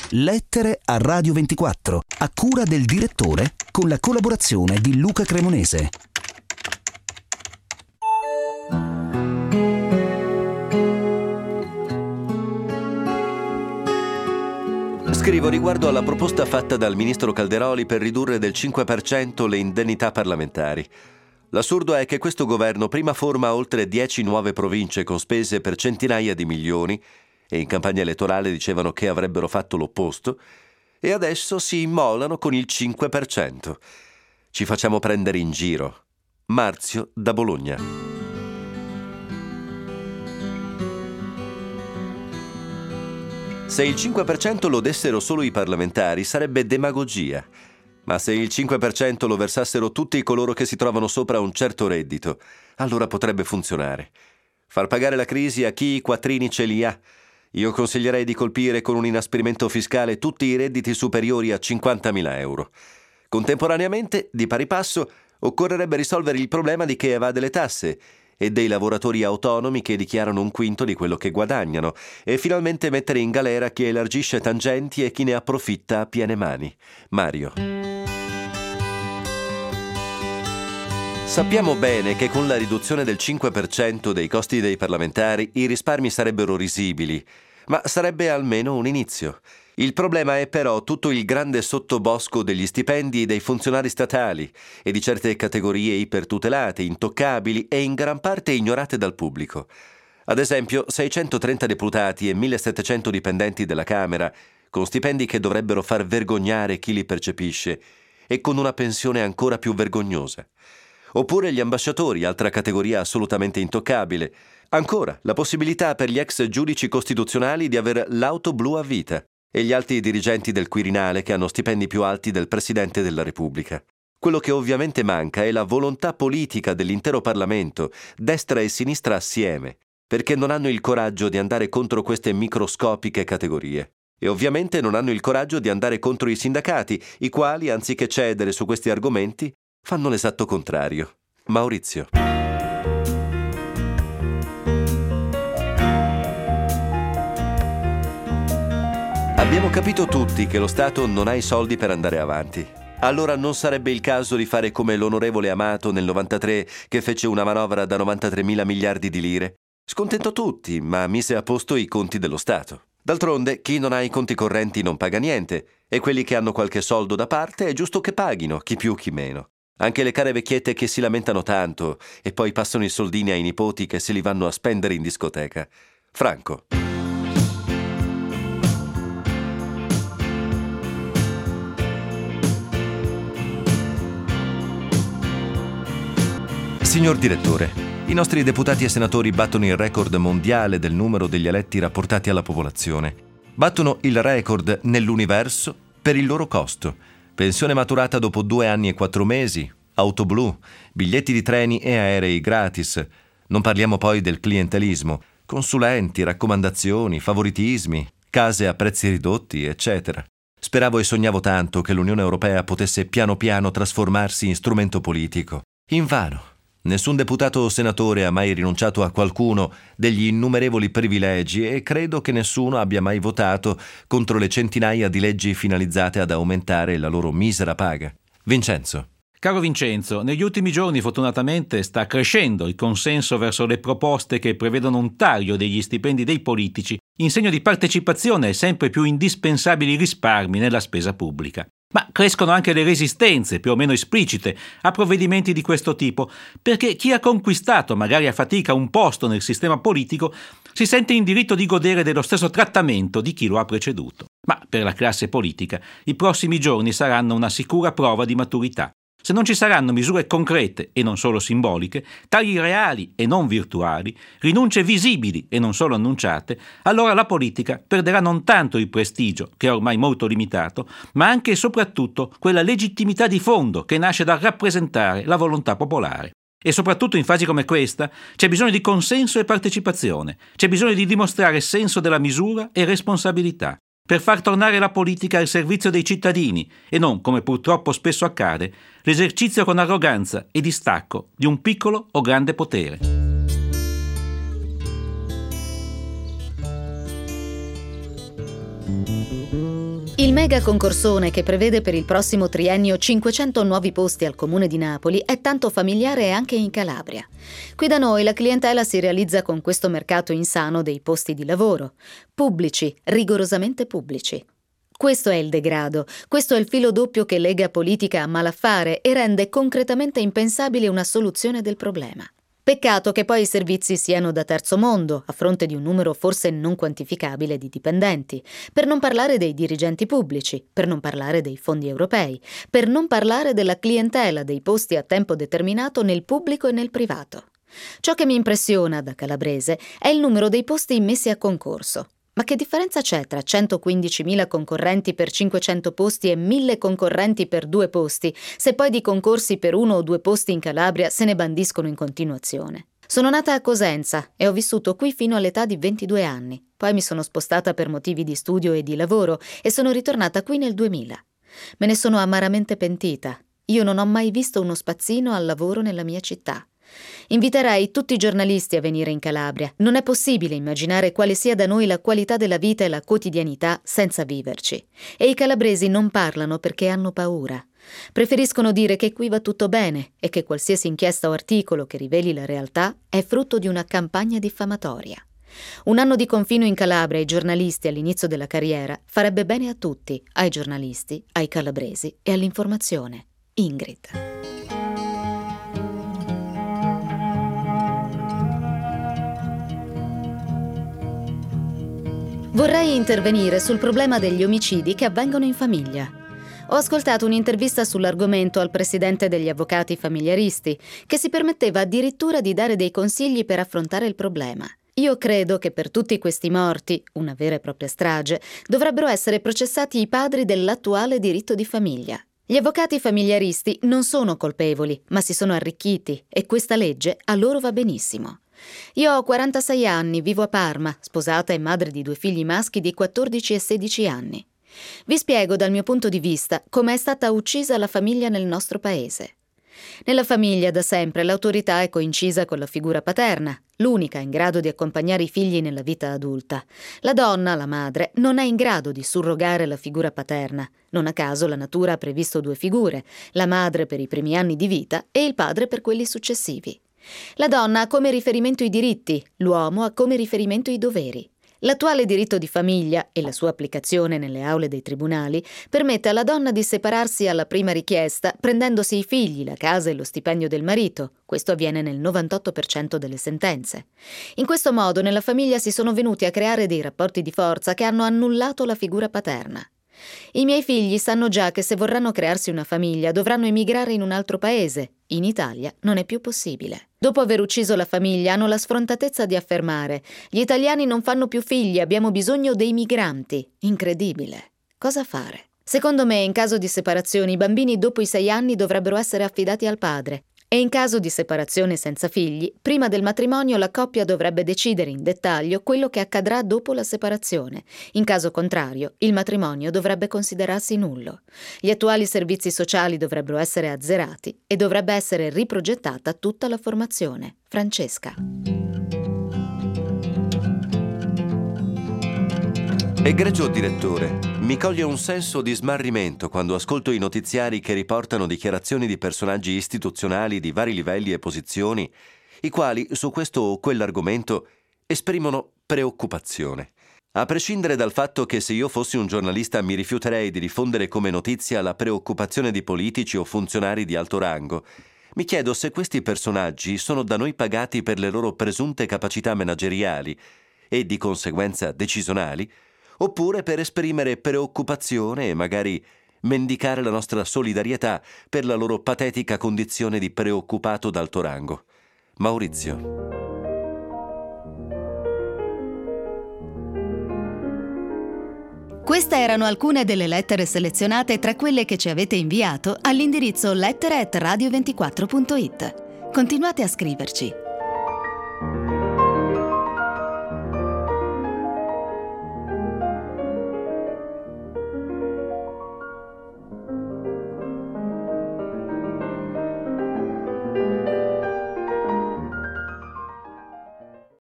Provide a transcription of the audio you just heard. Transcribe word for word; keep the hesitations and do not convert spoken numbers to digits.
Lettere a Radio ventiquattro, a cura del direttore, con la collaborazione di Luca Cremonese. Scrivo riguardo alla proposta fatta dal ministro Calderoli per ridurre del cinque per cento le indennità parlamentari. L'assurdo è che questo governo prima forma oltre dieci nuove province con spese per centinaia di milioni, e in campagna elettorale dicevano che avrebbero fatto l'opposto, e adesso si immolano con il cinque per cento. Ci facciamo prendere in giro. Marzio da Bologna. Se il cinque per cento lo dessero solo i parlamentari sarebbe demagogia, ma se il cinque per cento lo versassero tutti coloro che si trovano sopra un certo reddito, allora potrebbe funzionare. Far pagare la crisi a chi i quattrini ce li ha. Io consiglierei di colpire con un inasprimento fiscale tutti i redditi superiori a cinquantamila euro. Contemporaneamente, di pari passo, occorrerebbe risolvere il problema di chi evade le tasse e dei lavoratori autonomi che dichiarano un quinto di quello che guadagnano, e finalmente mettere in galera chi elargisce tangenti e chi ne approfitta a piene mani. Mario. Sappiamo bene che con la riduzione del cinque per cento dei costi dei parlamentari i risparmi sarebbero risibili, ma sarebbe almeno un inizio. Il problema è però tutto il grande sottobosco degli stipendi dei funzionari statali e di certe categorie ipertutelate, intoccabili e in gran parte ignorate dal pubblico. Ad esempio, seicentotrenta deputati e millesettecento dipendenti della Camera, con stipendi che dovrebbero far vergognare chi li percepisce, e con una pensione ancora più vergognosa. Oppure gli ambasciatori, altra categoria assolutamente intoccabile. Ancora, la possibilità per gli ex giudici costituzionali di avere l'auto blu a vita, e gli alti dirigenti del Quirinale che hanno stipendi più alti del Presidente della Repubblica. Quello che ovviamente manca è la volontà politica dell'intero Parlamento, destra e sinistra assieme, perché non hanno il coraggio di andare contro queste microscopiche categorie. E ovviamente non hanno il coraggio di andare contro i sindacati, i quali, anziché cedere su questi argomenti, fanno l'esatto contrario. Maurizio. Abbiamo capito tutti che lo Stato non ha i soldi per andare avanti. Allora non sarebbe il caso di fare come l'onorevole Amato nel novantatré, che fece una manovra da novantatremila miliardi di lire? Scontentò tutti, ma mise a posto i conti dello Stato. D'altronde, chi non ha i conti correnti non paga niente, e quelli che hanno qualche soldo da parte è giusto che paghino, chi più chi meno. Anche le care vecchiette che si lamentano tanto e poi passano i soldini ai nipoti che se li vanno a spendere in discoteca. Franco. Signor direttore, i nostri deputati e senatori battono il record mondiale del numero degli eletti rapportati alla popolazione. Battono il record nell'universo per il loro costo. Pensione maturata dopo due anni e quattro mesi, auto blu, biglietti di treni e aerei gratis. Non parliamo poi del clientelismo, consulenti, raccomandazioni, favoritismi, case a prezzi ridotti, eccetera. Speravo e sognavo tanto che l'Unione Europea potesse piano piano trasformarsi in strumento politico. Invano. Nessun deputato o senatore ha mai rinunciato a qualcuno degli innumerevoli privilegi e credo che nessuno abbia mai votato contro le centinaia di leggi finalizzate ad aumentare la loro misera paga. Vincenzo. Caro Vincenzo, negli ultimi giorni fortunatamente sta crescendo il consenso verso le proposte che prevedono un taglio degli stipendi dei politici in segno di partecipazione ai sempre più indispensabili risparmi nella spesa pubblica. Ma crescono anche le resistenze, più o meno esplicite, a provvedimenti di questo tipo, perché chi ha conquistato, magari a fatica, un posto nel sistema politico si sente in diritto di godere dello stesso trattamento di chi lo ha preceduto. Ma per la classe politica i prossimi giorni saranno una sicura prova di maturità. Se non ci saranno misure concrete e non solo simboliche, tagli reali e non virtuali, rinunce visibili e non solo annunciate, allora la politica perderà non tanto il prestigio, che è ormai molto limitato, ma anche e soprattutto quella legittimità di fondo che nasce dal rappresentare la volontà popolare. E soprattutto in fasi come questa c'è bisogno di consenso e partecipazione, c'è bisogno di dimostrare senso della misura e responsabilità, per far tornare la politica al servizio dei cittadini e non, come purtroppo spesso accade, l'esercizio con arroganza e distacco di un piccolo o grande potere. Il mega concorsone che prevede per il prossimo triennio cinquecento nuovi posti al Comune di Napoli è tanto familiare anche in Calabria. Qui da noi la clientela si realizza con questo mercato insano dei posti di lavoro, pubblici, rigorosamente pubblici. Questo è il degrado, questo è il filo doppio che lega politica a malaffare e rende concretamente impensabile una soluzione del problema. Peccato che poi i servizi siano da terzo mondo, a fronte di un numero forse non quantificabile di dipendenti, per non parlare dei dirigenti pubblici, per non parlare dei fondi europei, per non parlare della clientela dei posti a tempo determinato nel pubblico e nel privato. Ciò che mi impressiona da calabrese è il numero dei posti messi a concorso. Ma che differenza c'è tra centoquindicimila concorrenti per cinquecento posti e mille concorrenti per due posti, se poi di concorsi per uno o due posti in Calabria se ne bandiscono in continuazione? Sono nata a Cosenza e ho vissuto qui fino all'età di ventidue anni. Poi mi sono spostata per motivi di studio e di lavoro e sono ritornata qui nel duemila. Me ne sono amaramente pentita. Io non ho mai visto uno spazzino al lavoro nella mia città. Inviterei tutti i giornalisti a venire in Calabria. Non è possibile immaginare quale sia da noi la qualità della vita e la quotidianità senza viverci. E i calabresi non parlano perché hanno paura. Preferiscono dire che qui va tutto bene e che qualsiasi inchiesta o articolo che riveli la realtà è frutto di una campagna diffamatoria. Un anno di confino in Calabria ai giornalisti all'inizio della carriera farebbe bene a tutti, ai giornalisti, ai calabresi e all'informazione. Ingrid. Vorrei intervenire sul problema degli omicidi che avvengono in famiglia. Ho ascoltato un'intervista sull'argomento al presidente degli avvocati familiaristi, che si permetteva addirittura di dare dei consigli per affrontare il problema. Io credo che per tutti questi morti, una vera e propria strage, dovrebbero essere processati i padri dell'attuale diritto di famiglia. Gli avvocati familiaristi non sono colpevoli, ma si sono arricchiti e questa legge a loro va benissimo. Io ho quarantasei anni, vivo a Parma, sposata e madre di due figli maschi di quattordici e sedici anni. Vi spiego dal mio punto di vista come è stata uccisa la famiglia nel nostro paese. Nella famiglia da sempre l'autorità è coincisa con la figura paterna, l'unica in grado di accompagnare i figli nella vita adulta. La donna, la madre, non è in grado di surrogare la figura paterna. Non a caso la natura ha previsto due figure, la madre per i primi anni di vita e il padre per quelli successivi. La donna ha come riferimento i diritti, l'uomo ha come riferimento i doveri. L'attuale diritto di famiglia e la sua applicazione nelle aule dei tribunali permette alla donna di separarsi alla prima richiesta, prendendosi i figli, la casa e lo stipendio del marito. Questo avviene nel novantotto per cento delle sentenze. In questo modo nella famiglia si sono venuti a creare dei rapporti di forza che hanno annullato la figura paterna. I miei figli sanno già che se vorranno crearsi una famiglia dovranno emigrare in un altro paese. In Italia non è più possibile. Dopo aver ucciso la famiglia hanno la sfrontatezza di affermare: gli italiani non fanno più figli, abbiamo bisogno dei migranti. Incredibile. Cosa fare? Secondo me, in caso di separazione, i bambini dopo i sei anni dovrebbero essere affidati al padre. E in caso di separazione senza figli, prima del matrimonio la coppia dovrebbe decidere in dettaglio quello che accadrà dopo la separazione. In caso contrario, il matrimonio dovrebbe considerarsi nullo. Gli attuali servizi sociali dovrebbero essere azzerati e dovrebbe essere riprogettata tutta la formazione. Francesca. Egregio direttore, mi coglie un senso di smarrimento quando ascolto i notiziari che riportano dichiarazioni di personaggi istituzionali di vari livelli e posizioni, i quali su questo o quell'argomento esprimono preoccupazione. A prescindere dal fatto che se io fossi un giornalista mi rifiuterei di diffondere come notizia la preoccupazione di politici o funzionari di alto rango, mi chiedo se questi personaggi sono da noi pagati per le loro presunte capacità manageriali e di conseguenza decisionali, oppure per esprimere preoccupazione e magari mendicare la nostra solidarietà per la loro patetica condizione di preoccupato d'alto rango. Maurizio. Queste erano alcune delle lettere selezionate tra quelle che ci avete inviato all'indirizzo lettere at radio ventiquattro punto it. Continuate a scriverci.